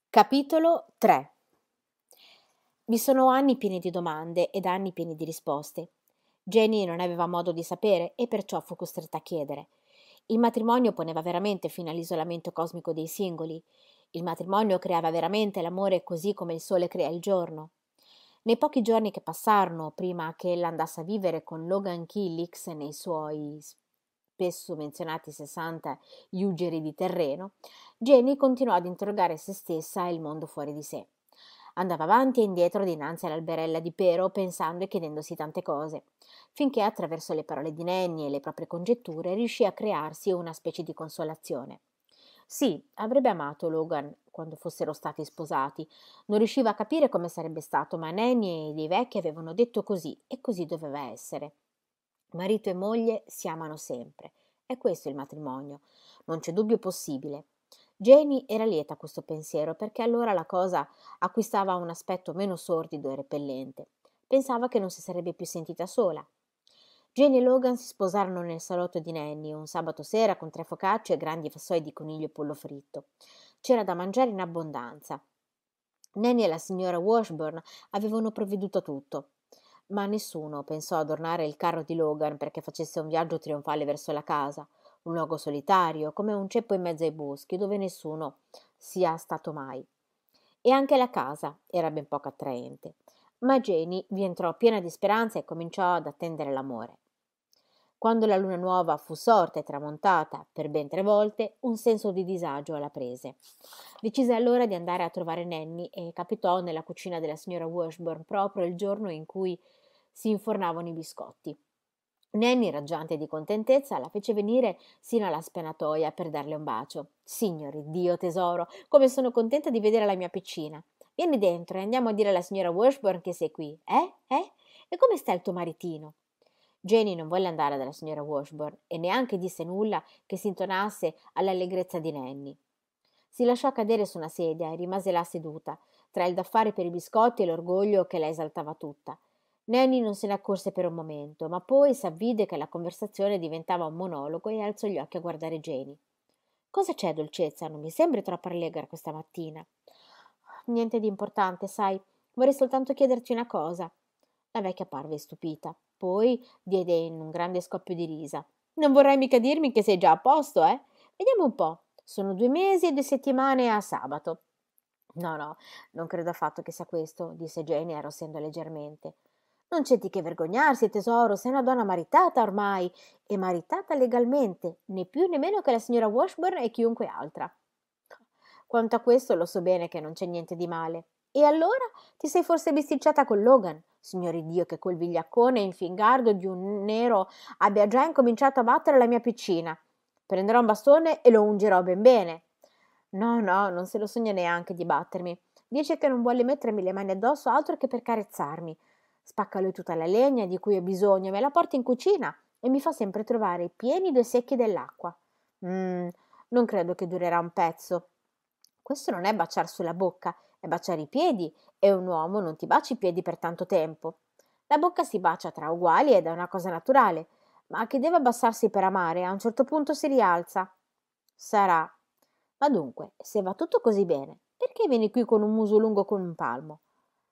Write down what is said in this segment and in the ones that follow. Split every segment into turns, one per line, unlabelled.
Capitolo 3. Vi sono anni pieni di domande ed anni pieni di risposte. Jenny non aveva modo di sapere e perciò fu costretta a chiedere. Il matrimonio poneva veramente fine all'isolamento cosmico dei singoli. Il matrimonio creava veramente l'amore così come il sole crea il giorno. Nei pochi giorni che passarono prima che ella andasse a vivere con Logan Killix nei suoi spesso menzionati 60 ugeri di terreno, Jenny continuò ad interrogare se stessa e il mondo fuori di sé. Andava avanti e indietro dinanzi all'alberella di Pero, pensando e chiedendosi tante cose, finché attraverso le parole di Nanny e le proprie congetture riuscì a crearsi una specie di consolazione. Sì, avrebbe amato Logan quando fossero stati sposati. Non riusciva a capire come sarebbe stato, ma Nanny e i vecchi avevano detto così e così doveva essere. Marito e moglie si amano sempre. È questo il matrimonio. Non c'è dubbio possibile. Jenny era lieta a questo pensiero perché allora la cosa acquistava un aspetto meno sordido e repellente. Pensava che non si sarebbe più sentita sola. Jenny e Logan si sposarono nel salotto di Nanny un sabato sera con 3 focacce e grandi vassoi di coniglio e pollo fritto. C'era da mangiare in abbondanza. Nanny e la signora Washburn avevano provveduto a tutto, ma nessuno pensò ad ornare il carro di Logan perché facesse un viaggio trionfale verso la casa, un luogo solitario, come un ceppo in mezzo ai boschi, dove nessuno sia stato mai. E anche la casa era ben poco attraente. Ma Jenny vi entrò piena di speranza e cominciò ad attendere l'amore. Quando la luna nuova fu sorta e tramontata per ben 3 volte, un senso di disagio la prese. Decise allora di andare a trovare Nanny e capitò nella cucina della signora Washburn proprio il giorno in cui si infornavano i biscotti. Nanny, raggiante di contentezza, la fece venire sino alla spianatoia per darle un bacio. Signori Dio, tesoro, come sono contenta di vedere la mia piccina. Vieni dentro e andiamo a dire alla signora Washburn che sei qui. Eh? E come sta il tuo maritino? Jenny non volle andare dalla signora Washburn e neanche disse nulla che si intonasse all'allegrezza di Nanny. Si lasciò cadere su una sedia e rimase là seduta, tra il da fare per i biscotti e l'orgoglio che la esaltava tutta. Nanny non se ne accorse per un momento, ma poi s'avvide che la conversazione diventava un monologo e alzò gli occhi a guardare Jenny. «Cosa c'è, dolcezza? Non mi sembri troppo allegra questa mattina». «Niente di importante, sai. Vorrei soltanto chiederti una cosa». La vecchia parve stupita. Poi diede in un grande scoppio di risa. «Non vorrai mica dirmi che sei già a posto, eh? Vediamo un po'. Sono 2 mesi e 2 settimane a sabato». No, non credo affatto che sia questo», disse Jenny arrossendo leggermente. «Non c'è di che vergognarsi, tesoro, sei una donna maritata ormai, e maritata legalmente, né più né meno che la signora Washburn e chiunque altra». «Quanto a questo lo so bene che non c'è niente di male. E allora ti sei forse bisticciata con Logan? Signori Dio, che quel vigliaccone infingardo di un nero abbia già incominciato a battere la mia piccina. Prenderò un bastone e lo ungerò ben bene». «No, non se lo sogna neanche di battermi. Dice che non vuole mettermi le mani addosso altro che per carezzarmi. Spacca lui tutta la legna di cui ho bisogno, me la porta in cucina e mi fa sempre trovare i pieni 2 secchi dell'acqua. Non credo che durerà un pezzo. Questo non è baciar sulla bocca, è baciare i piedi, e un uomo non ti baci i piedi per tanto tempo. La bocca si bacia tra uguali ed è una cosa naturale, ma che deve abbassarsi per amare, a un certo punto si rialza». «Sarà. Ma dunque, se va tutto così bene, perché vieni qui con un muso lungo come un palmo?»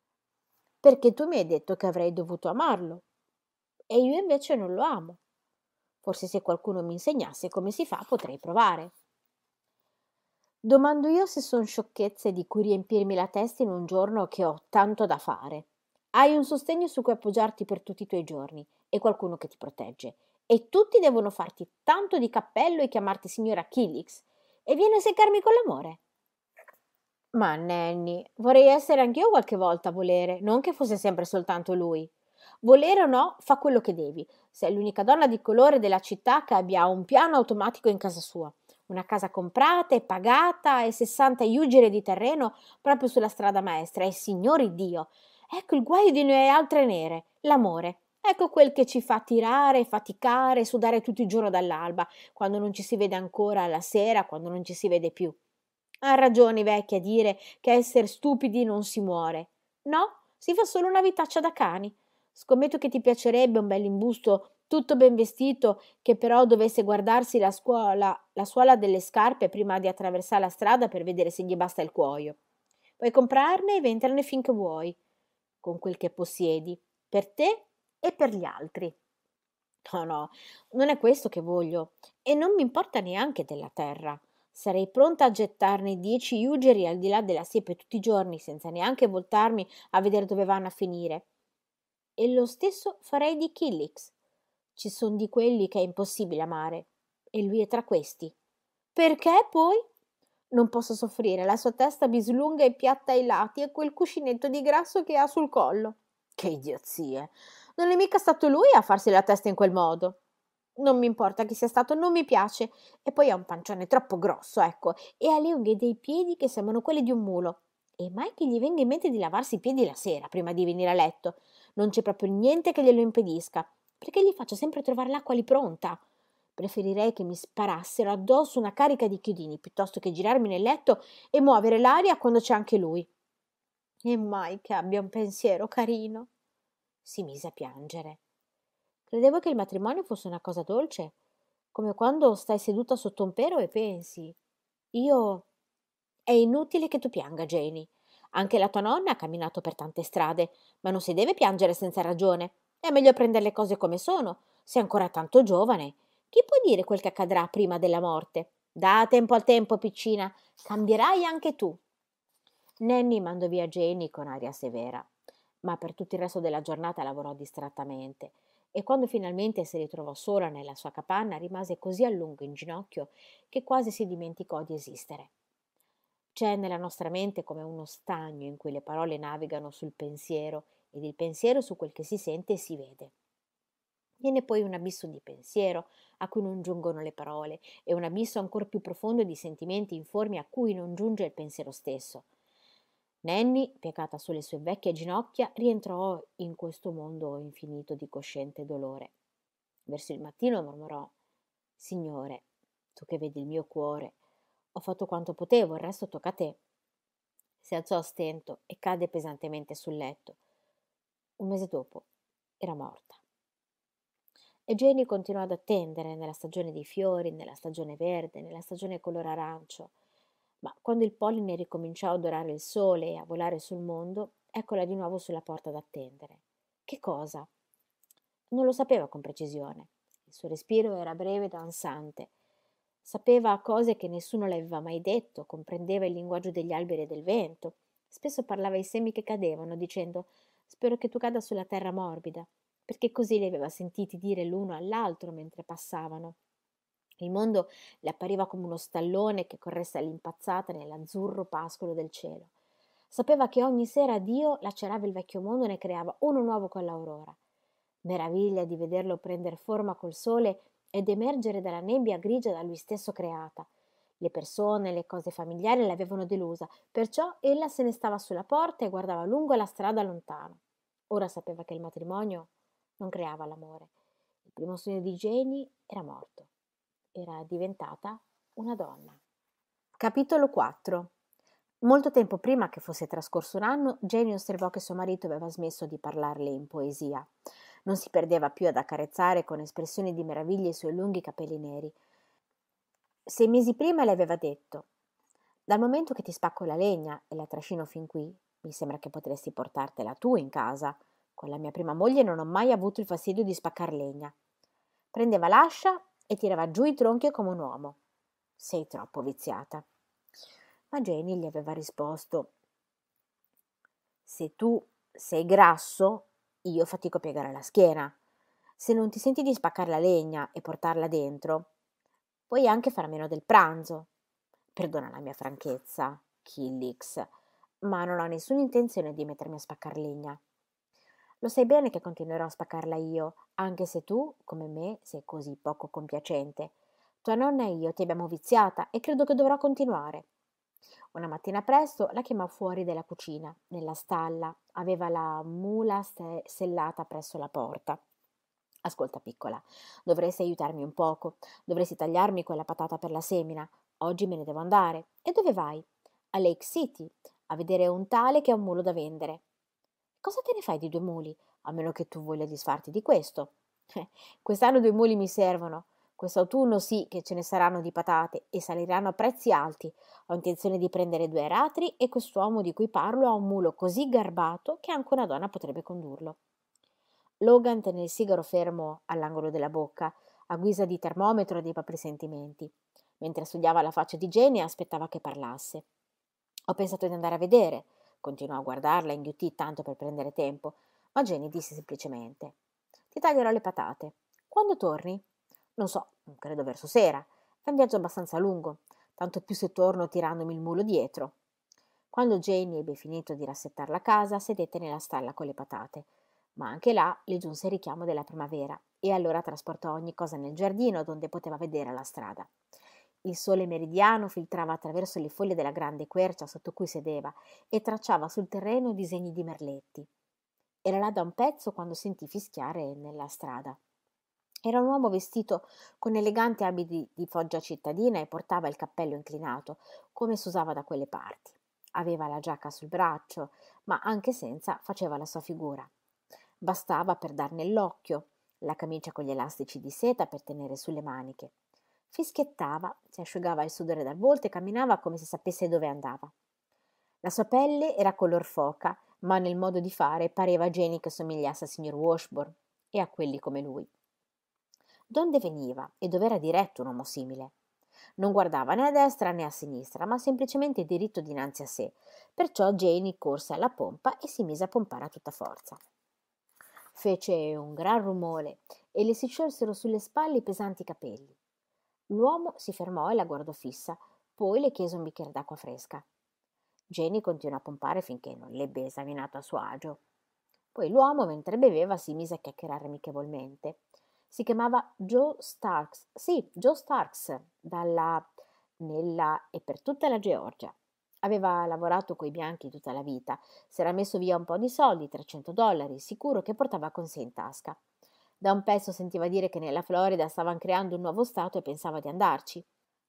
«Perché tu mi hai detto che avrei dovuto amarlo, e io invece non lo amo. Forse se qualcuno mi insegnasse come si fa potrei provare». «Domando io se son sciocchezze di cui riempirmi la testa in un giorno che ho tanto da fare. Hai un sostegno su cui appoggiarti per tutti i tuoi giorni e qualcuno che ti protegge, e tutti devono farti tanto di cappello e chiamarti signora Killix, e vieni a seccarmi con l'amore?» «Ma Nanny, vorrei essere anch'io qualche volta a volere, non che fosse sempre soltanto lui. Volere o no, fa quello che devi. Sei l'unica donna di colore della città che abbia un piano automatico in casa sua. Una casa comprata e pagata e 60 ugere di terreno proprio sulla strada maestra. E signori Dio, ecco il guaio di noi altre nere, l'amore. Ecco quel che ci fa tirare, faticare, sudare tutto il giorno dall'alba, quando non ci si vede ancora alla sera, quando non ci si vede più. Ha ragione i vecchi a dire che a esser stupidi non si muore. No, si fa solo una vitaccia da cani. Scommetto che ti piacerebbe un bell'imbusto tutto ben vestito, che però dovesse guardarsi la suola delle scarpe prima di attraversare la strada per vedere se gli basta il cuoio. Puoi comprarne e venderne finché vuoi, con quel che possiedi, per te e per gli altri. No, no, non è questo che voglio, e non mi importa neanche della terra. Sarei pronta a gettarne 10 ugeri al di là della siepe tutti i giorni, senza neanche voltarmi a vedere dove vanno a finire. E lo stesso farei di Killix. Ci son di quelli che è impossibile amare, e lui è tra questi. Perché poi? Non posso soffrire la sua testa bislunga e piatta ai lati e quel cuscinetto di grasso che ha sul collo. Che idiozie! Non è mica stato lui a farsi la testa in quel modo. Non mi importa chi sia stato, non mi piace. E poi ha un pancione troppo grosso, ecco, e ha le unghie dei piedi che sembrano quelle di un mulo. E mai che gli venga in mente di lavarsi i piedi la sera prima di venire a letto. Non c'è proprio niente che glielo impedisca, perché gli faccio sempre trovare l'acqua lì pronta. Preferirei che mi sparassero addosso una carica di chiodini piuttosto che girarmi nel letto e muovere l'aria quando c'è anche lui. E mai che abbia un pensiero carino. Si mise a piangere. Credevo che il matrimonio fosse una cosa dolce, come quando stai seduta sotto un pero e pensi. Io. È inutile che tu pianga, Janie. Anche la tua nonna ha camminato per tante strade, ma non si deve piangere senza ragione. È meglio prendere le cose come sono. Sei ancora tanto giovane. Chi può dire quel che accadrà prima della morte? Da tempo al tempo, piccina, cambierai anche tu. Nanny mandò via Janie con aria severa, ma per tutto il resto della giornata lavorò distrattamente e quando finalmente si ritrovò sola nella sua capanna rimase così a lungo in ginocchio che quasi si dimenticò di esistere. C'è nella nostra mente come uno stagno in cui le parole navigano sul pensiero ed il pensiero su quel che si sente e si vede. Viene poi un abisso di pensiero a cui non giungono le parole e un abisso ancora più profondo di sentimenti informi a cui non giunge il pensiero stesso. Nanny, piegata sulle sue vecchie ginocchia, rientrò in questo mondo infinito di cosciente dolore. Verso il mattino mormorò: Signore, tu che vedi il mio cuore, ho fatto quanto potevo, il resto tocca a te. Si alzò a stento e cadde pesantemente sul letto. Un mese dopo era morta. E Jenny continuò ad attendere nella stagione dei fiori, nella stagione verde, nella stagione color arancio. Ma quando il polline ricominciò a odorare il sole e a volare sul mondo, eccola di nuovo sulla porta ad attendere. Che cosa? Non lo sapeva con precisione. Il suo respiro era breve ed ansante. Sapeva cose che nessuno le aveva mai detto, comprendeva il linguaggio degli alberi e del vento. Spesso parlava ai semi che cadevano, dicendo: Spero che tu cada sulla terra morbida, perché così li aveva sentiti dire l'uno all'altro mentre passavano. Il mondo le appariva come uno stallone che corresse all'impazzata nell'azzurro pascolo del cielo. Sapeva che ogni sera Dio lacerava il vecchio mondo e ne creava uno nuovo con l'aurora. Meraviglia di vederlo prender forma col sole ed emergere dalla nebbia grigia da lui stesso creata. Le persone, le cose familiari l'avevano delusa, perciò ella se ne stava sulla porta e guardava lungo la strada lontano. Ora sapeva che il matrimonio non creava l'amore. Il primo sogno di Jenny era morto. Era diventata una donna. Capitolo 4. Molto tempo prima che fosse trascorso un anno, Jenny osservò che suo marito aveva smesso di parlarle in poesia. Non si perdeva più ad accarezzare con espressioni di meraviglia i suoi lunghi capelli neri. 6 mesi prima le aveva detto: Dal momento che ti spacco la legna e la trascino fin qui, mi sembra che potresti portartela tu in casa. Con la mia prima moglie non ho mai avuto il fastidio di spaccar legna. Prendeva l'ascia e tirava giù i tronchi come un uomo. Sei troppo viziata. Ma Jenny gli aveva risposto: Se tu sei grasso, io fatico a piegare la schiena. Se non ti senti di spaccare la legna e portarla dentro, puoi anche fare a meno del pranzo. Perdona la mia franchezza, Killix, ma non ho nessuna intenzione di mettermi a spaccar legna. Lo sai bene che continuerò a spaccarla io, anche se tu, come me, sei così poco compiacente. Tua nonna e io ti abbiamo viziata e credo che dovrò continuare. Una mattina presto la chiamò fuori dalla cucina, nella stalla. Aveva la mula sellata presso la porta. Ascolta, piccola, dovresti aiutarmi un poco. Dovresti tagliarmi quella patata per la semina. Oggi me ne devo andare. E dove vai? A Lake City, a vedere un tale che ha un mulo da vendere. Cosa te ne fai di 2 muli, a meno che tu voglia disfarti di questo? Quest'anno 2 muli mi servono. Quest'autunno sì che ce ne saranno di patate e saliranno a prezzi alti. Ho intenzione di prendere 2 aratri e quest'uomo di cui parlo ha un mulo così garbato che anche una donna potrebbe condurlo. Logan tenne il sigaro fermo all'angolo della bocca, a guisa di termometro dei propri sentimenti. Mentre studiava la faccia di Jenny aspettava che parlasse. Ho pensato di andare a vedere, continuò a guardarla, inghiottì tanto per prendere tempo, ma Jenny disse semplicemente: Ti taglierò le patate. Quando torni? Non so, credo verso sera. È un viaggio abbastanza lungo, tanto più se torno tirandomi il mulo dietro. Quando Jenny ebbe finito di rassettar la casa, sedette nella stalla con le patate, ma anche là le giunse il richiamo della primavera e allora trasportò ogni cosa nel giardino donde poteva vedere la strada. Il sole meridiano filtrava attraverso le foglie della grande quercia sotto cui sedeva e tracciava sul terreno disegni di merletti. Era là da un pezzo quando sentì fischiare nella strada. Era un uomo vestito con eleganti abiti di foggia cittadina e portava il cappello inclinato, come s'usava da quelle parti. Aveva la giacca sul braccio, ma anche senza faceva la sua figura. Bastava per dar nell'occhio, la camicia con gli elastici di seta per tenere sulle maniche. Fischiettava, si asciugava il sudore dal volto e camminava come se sapesse dove andava. La sua pelle era color foca, ma nel modo di fare pareva a Jenny che somigliasse al signor Washburn e a quelli come lui. Donde veniva e dov'era diretto un uomo simile? Non guardava né a destra né a sinistra, ma semplicemente diritto dinanzi a sé. Perciò Jenny corse alla pompa e si mise a pompare a tutta forza. Fece un gran rumore e le si sciolsero sulle spalle i pesanti capelli. L'uomo si fermò e la guardò fissa, poi le chiese un bicchiere d'acqua fresca. Jenny continuò a pompare finché non l'ebbe esaminato a suo agio. Poi l'uomo, mentre beveva, si mise a chiacchierare amichevolmente. Si chiamava Joe Starks, sì, Joe Starks, nella e per tutta la Georgia. Aveva lavorato coi bianchi tutta la vita, si era messo via un po' di soldi, $300, sicuro che portava con sé in tasca. Da un pezzo sentiva dire che nella Florida stavano creando un nuovo stato e pensava di andarci.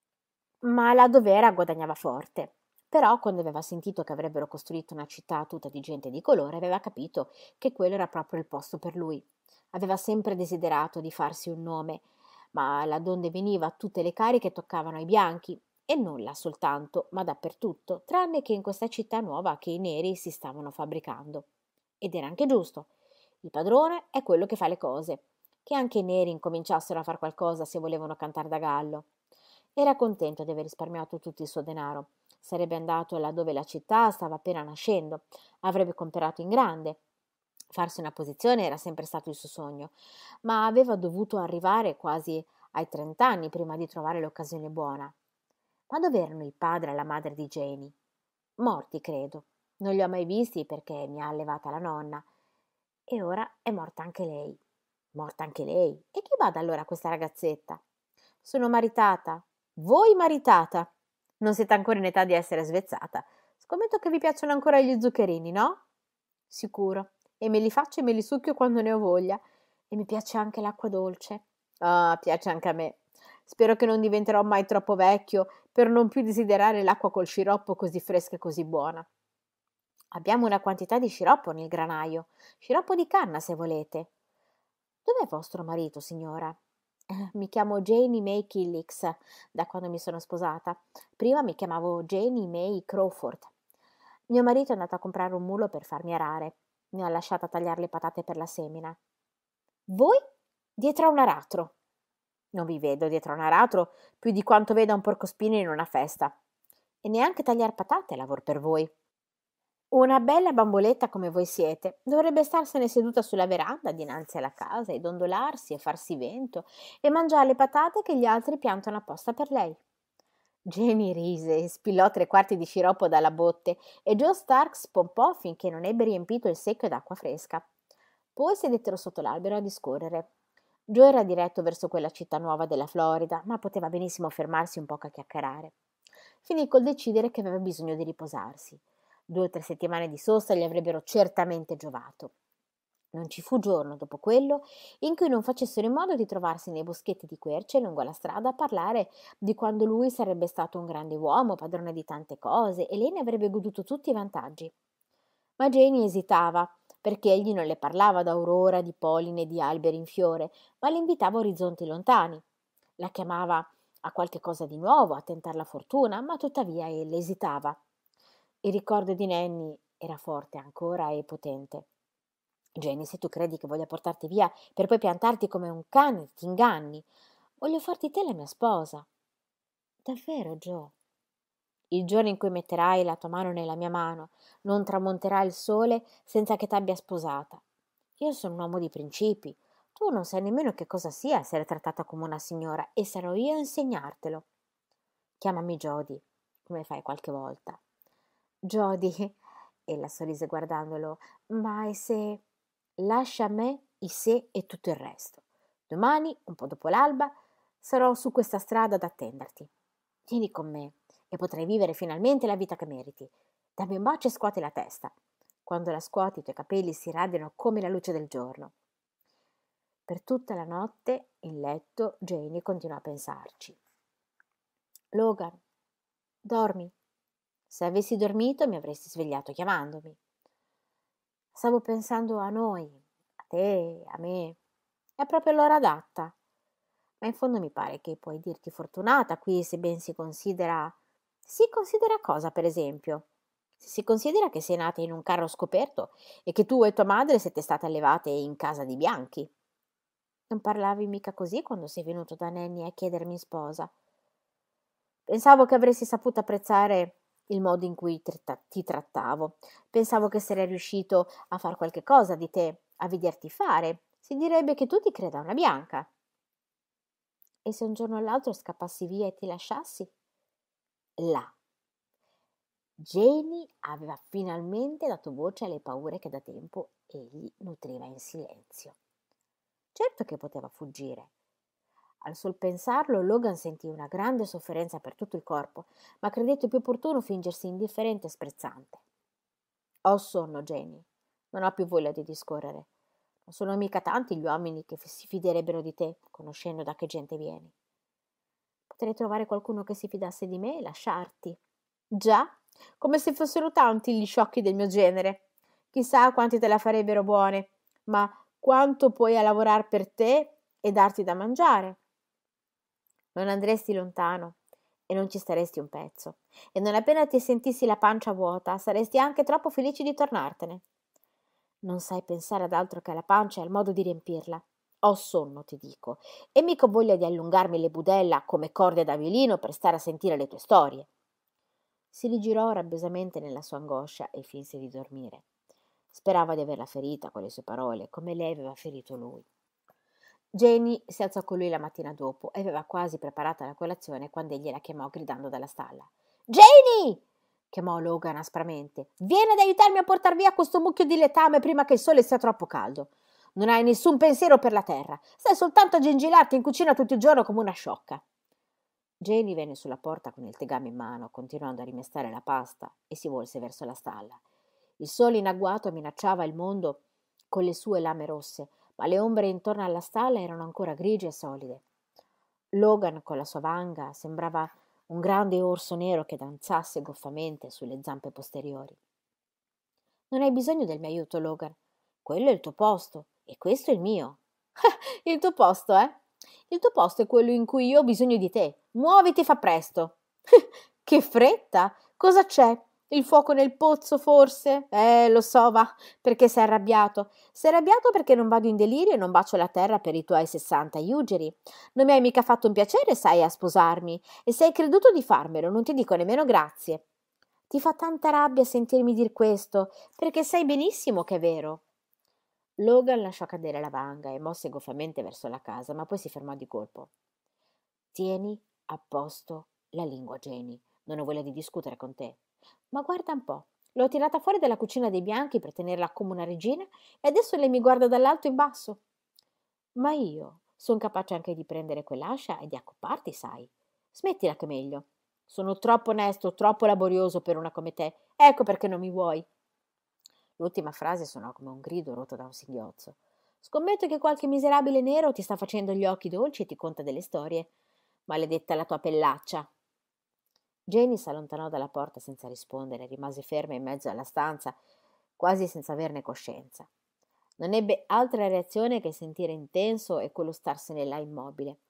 Ma là dov'era guadagnava forte. Però quando aveva sentito che avrebbero costruito una città tutta di gente di colore, aveva capito che quello era proprio il posto per lui. Aveva sempre desiderato di farsi un nome, ma là donde veniva tutte le cariche toccavano ai bianchi, e non là soltanto, ma dappertutto, tranne che in questa città nuova che i neri si stavano fabbricando. Ed era anche giusto. Il padrone è quello che fa le cose. Che anche i neri incominciassero a far qualcosa se volevano cantare da gallo. Era contento di aver risparmiato tutto il suo denaro. Sarebbe andato là dove la città stava appena nascendo, avrebbe comperato in grande. Farsi una posizione era sempre stato il suo sogno, ma aveva dovuto arrivare quasi ai 30 anni prima di trovare l'occasione buona. Ma dov'erano il padre e la madre di Jenny? Morti, credo. Non li ho mai visti perché mi ha allevata la nonna. E ora è morta anche lei. Morta anche lei. E chi bada allora a questa ragazzetta? Sono maritata. Voi maritata. Non siete ancora in età di essere svezzata. Scommetto che vi piacciono ancora gli zuccherini, no? Sicuro. E me li faccio e me li succhio quando ne ho voglia. E mi piace anche l'acqua dolce. Ah, piace anche a me. Spero che non diventerò mai troppo vecchio per non più desiderare l'acqua col sciroppo così fresca e così buona. Abbiamo una quantità di sciroppo nel granaio. Sciroppo di canna, se volete. Dov'è vostro marito, signora? Mi chiamo Janie May Killix, da quando mi sono sposata. Prima mi chiamavo Janie May Crawford. Mio marito è andato a comprare un mulo per farmi arare. Mi ha lasciata tagliare le patate per la semina. Voi? Dietro a un aratro. Non vi vedo dietro a un aratro più di quanto veda un porcospino in una festa. E neanche tagliar patate è lavoro per voi. Una bella bamboletta come voi siete dovrebbe starsene seduta sulla veranda dinanzi alla casa e dondolarsi e farsi vento e mangiare le patate che gli altri piantano apposta per lei. Jenny rise e spillò 3 quarti di sciroppo dalla botte e Joe Starks pompò finché non ebbe riempito il secchio d'acqua fresca. Poi sedettero sotto l'albero a discorrere. Joe era diretto verso quella città nuova della Florida, ma poteva benissimo fermarsi un poco a chiacchierare. Finì col decidere che aveva bisogno di riposarsi. 2 o 3 settimane di sosta gli avrebbero certamente giovato. Non ci fu giorno dopo quello in cui non facessero in modo di trovarsi nei boschetti di querce lungo la strada a parlare di quando lui sarebbe stato un grande uomo, padrone di tante cose, e lei ne avrebbe goduto tutti i vantaggi. Ma Janie esitava, perché egli non le parlava d'aurora, di polline e di alberi in fiore, ma le invitava a orizzonti lontani. La chiamava a qualche cosa di nuovo, a tentar la fortuna, ma tuttavia ella esitava. Il ricordo di Nanny era forte ancora e potente. Jenny, se tu credi che voglia portarti via per poi piantarti come un cane, ti inganni. Voglio farti te la mia sposa. Davvero, Joe? Il giorno in cui metterai la tua mano nella mia mano, non tramonterà il sole senza che t'abbia sposata. Io sono un uomo di principi. Tu non sai nemmeno che cosa sia essere trattata come una signora e sarò io a insegnartelo. Chiamami Jody, come fai qualche volta. Jody, ella sorrise guardandolo, ma e se... Lascia a me i se e tutto il resto. Domani, un po' dopo l'alba, sarò su questa strada ad attenderti. Vieni con me e potrai vivere finalmente la vita che meriti. Dammi un bacio e scuoti la testa. Quando la scuoti i tuoi capelli si radiano come la luce del giorno. Per tutta la notte, in letto, Janie continuò a pensarci. Logan, dormi. Se avessi dormito mi avresti svegliato chiamandomi. Stavo pensando a noi, a te, a me. È proprio l'ora adatta. Ma in fondo mi pare che puoi dirti fortunata qui se ben si considera... Si considera cosa, per esempio? Se si considera che sei nata in un carro scoperto e che tu e tua madre siete state allevate in casa di bianchi. Non parlavi mica così quando sei venuto da Nanny a chiedermi in sposa. Pensavo che avresti saputo apprezzare il modo in cui ti trattavo. Pensavo che sarei riuscito a far qualche cosa di te, a vederti fare. Si direbbe che tu ti creda una bianca. E se un giorno o l'altro scappassi via e ti lasciassi? Là. Janie aveva finalmente dato voce alle paure che da tempo egli nutriva in silenzio. Certo che poteva fuggire. Al sol pensarlo, Logan sentì una grande sofferenza per tutto il corpo, ma credette più opportuno fingersi indifferente e sprezzante. Ho sonno, Jenny. Non ho più voglia di discorrere. Non sono mica tanti gli uomini che si fiderebbero di te, conoscendo da che gente vieni. Potrei trovare qualcuno che si fidasse di me e lasciarti. Già, come se fossero tanti gli sciocchi del mio genere. Chissà quanti te la farebbero buone, ma quanto puoi a lavorare per te e darti da mangiare. Non andresti lontano e non ci staresti un pezzo, e non appena ti sentissi la pancia vuota, saresti anche troppo felice di tornartene. Non sai pensare ad altro che alla pancia e al modo di riempirla. Ho sonno, ti dico, e mica ho voglia di allungarmi le budella come corde da violino per stare a sentire le tue storie. Si rigirò rabbiosamente nella sua angoscia e finse di dormire. Sperava di averla ferita con le sue parole, come lei aveva ferito lui. Jenny si alzò con lui la mattina dopo e aveva quasi preparata la colazione quando egli la chiamò gridando dalla stalla. Jenny! Chiamò Logan aspramente. Vieni ad aiutarmi a portar via questo mucchio di letame prima che il sole sia troppo caldo. Non hai nessun pensiero per la terra. Stai soltanto a gengilarti in cucina tutto il giorno come una sciocca. Jenny venne sulla porta con il tegame in mano, continuando a rimestare la pasta, e si volse verso la stalla. Il sole in agguato minacciava il mondo con le sue lame rosse, ma le ombre intorno alla stalla erano ancora grigie e solide. Logan, con la sua vanga, sembrava un grande orso nero che danzasse goffamente sulle zampe posteriori. Non hai bisogno del mio aiuto, Logan. Quello è il tuo posto e questo è il mio. Il tuo posto, eh? Il tuo posto è quello in cui io ho bisogno di te. Muoviti e fa presto. Che fretta! Cosa c'è? Il fuoco nel pozzo, forse? Lo so, va, perché sei arrabbiato. Sei arrabbiato perché non vado in delirio e non bacio la terra per i tuoi 60 ugeri. Non mi hai mica fatto un piacere, sai, a sposarmi. E se hai creduto di farmelo, non ti dico nemmeno grazie. Ti fa tanta rabbia sentirmi dir questo, perché sai benissimo che è vero. Logan lasciò cadere la vanga e mosse goffamente verso la casa, ma poi si fermò di colpo. Tieni a posto la lingua, Jenny. Non ho voglia di discutere con te. Ma guarda un po', l'ho tirata fuori dalla cucina dei bianchi per tenerla come una regina e adesso lei mi guarda dall'alto in basso. Ma io son capace anche di prendere quell'ascia e di accopparti, sai. Smettila che è meglio. Sono troppo onesto, troppo laborioso per una come te. Ecco perché non mi vuoi. L'ultima frase suonò come un grido rotto da un singhiozzo. Scommetto che qualche miserabile nero ti sta facendo gli occhi dolci e ti conta delle storie. Maledetta la tua pellaccia. Jenny s'allontanò dalla porta senza rispondere, rimase ferma in mezzo alla stanza, quasi senza averne coscienza. Non ebbe altra reazione che sentire intenso e quello starsene là immobile.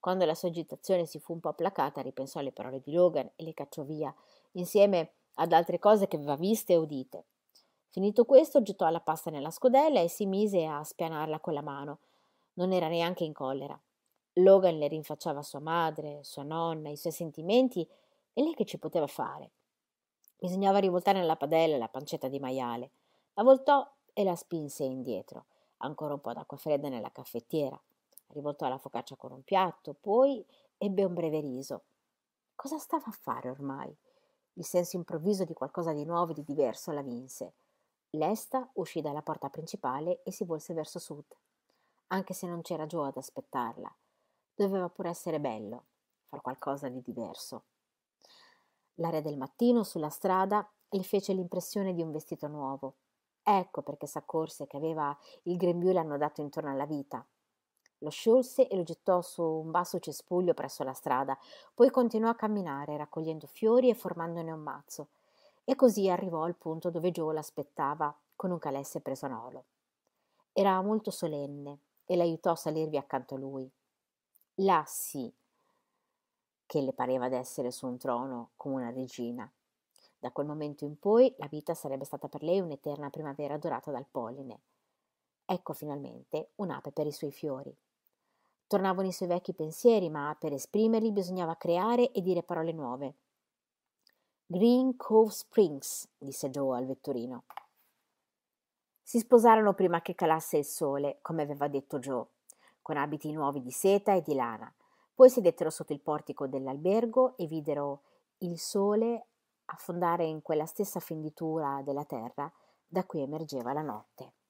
Quando la sua agitazione si fu un po' placata, ripensò alle parole di Logan e le cacciò via, insieme ad altre cose che aveva viste e udite. Finito questo, gettò la pasta nella scodella e si mise a spianarla con la mano. Non era neanche in collera. Logan le rinfacciava sua madre, sua nonna, i suoi sentimenti, e lei che ci poteva fare? Bisognava rivoltare nella padella la pancetta di maiale. La voltò e la spinse indietro. Ancora un po' d'acqua fredda nella caffettiera. Rivoltò la focaccia con un piatto, poi ebbe un breve riso. Cosa stava a fare ormai? Il senso improvviso di qualcosa di nuovo e di diverso la vinse. Lesta uscì dalla porta principale e si volse verso sud, anche se non c'era Joe ad aspettarla. Doveva pure essere bello, far qualcosa di diverso. L'aria del mattino sulla strada gli fece l'impressione di un vestito nuovo. Ecco perché s'accorse che aveva il grembiule annodato intorno alla vita. Lo sciolse e lo gettò su un basso cespuglio presso la strada, poi continuò a camminare, raccogliendo fiori e formandone un mazzo. E così arrivò al punto dove Joe l'aspettava con un calesse preso a nolo. Era molto solenne e l'aiutò a salirvi accanto a lui. Là sì che le pareva d'essere su un trono come una regina. Da quel momento in poi la vita sarebbe stata per lei un'eterna primavera dorata dal polline. Ecco finalmente un'ape per i suoi fiori. Tornavano i suoi vecchi pensieri, ma per esprimerli bisognava creare e dire parole nuove. Green Cove Springs, disse Joe al vetturino. Si sposarono prima che calasse il sole, come aveva detto Joe, con abiti nuovi di seta e di lana. Poi sedettero sotto il portico dell'albergo e videro il sole affondare in quella stessa fenditura della terra da cui emergeva la notte.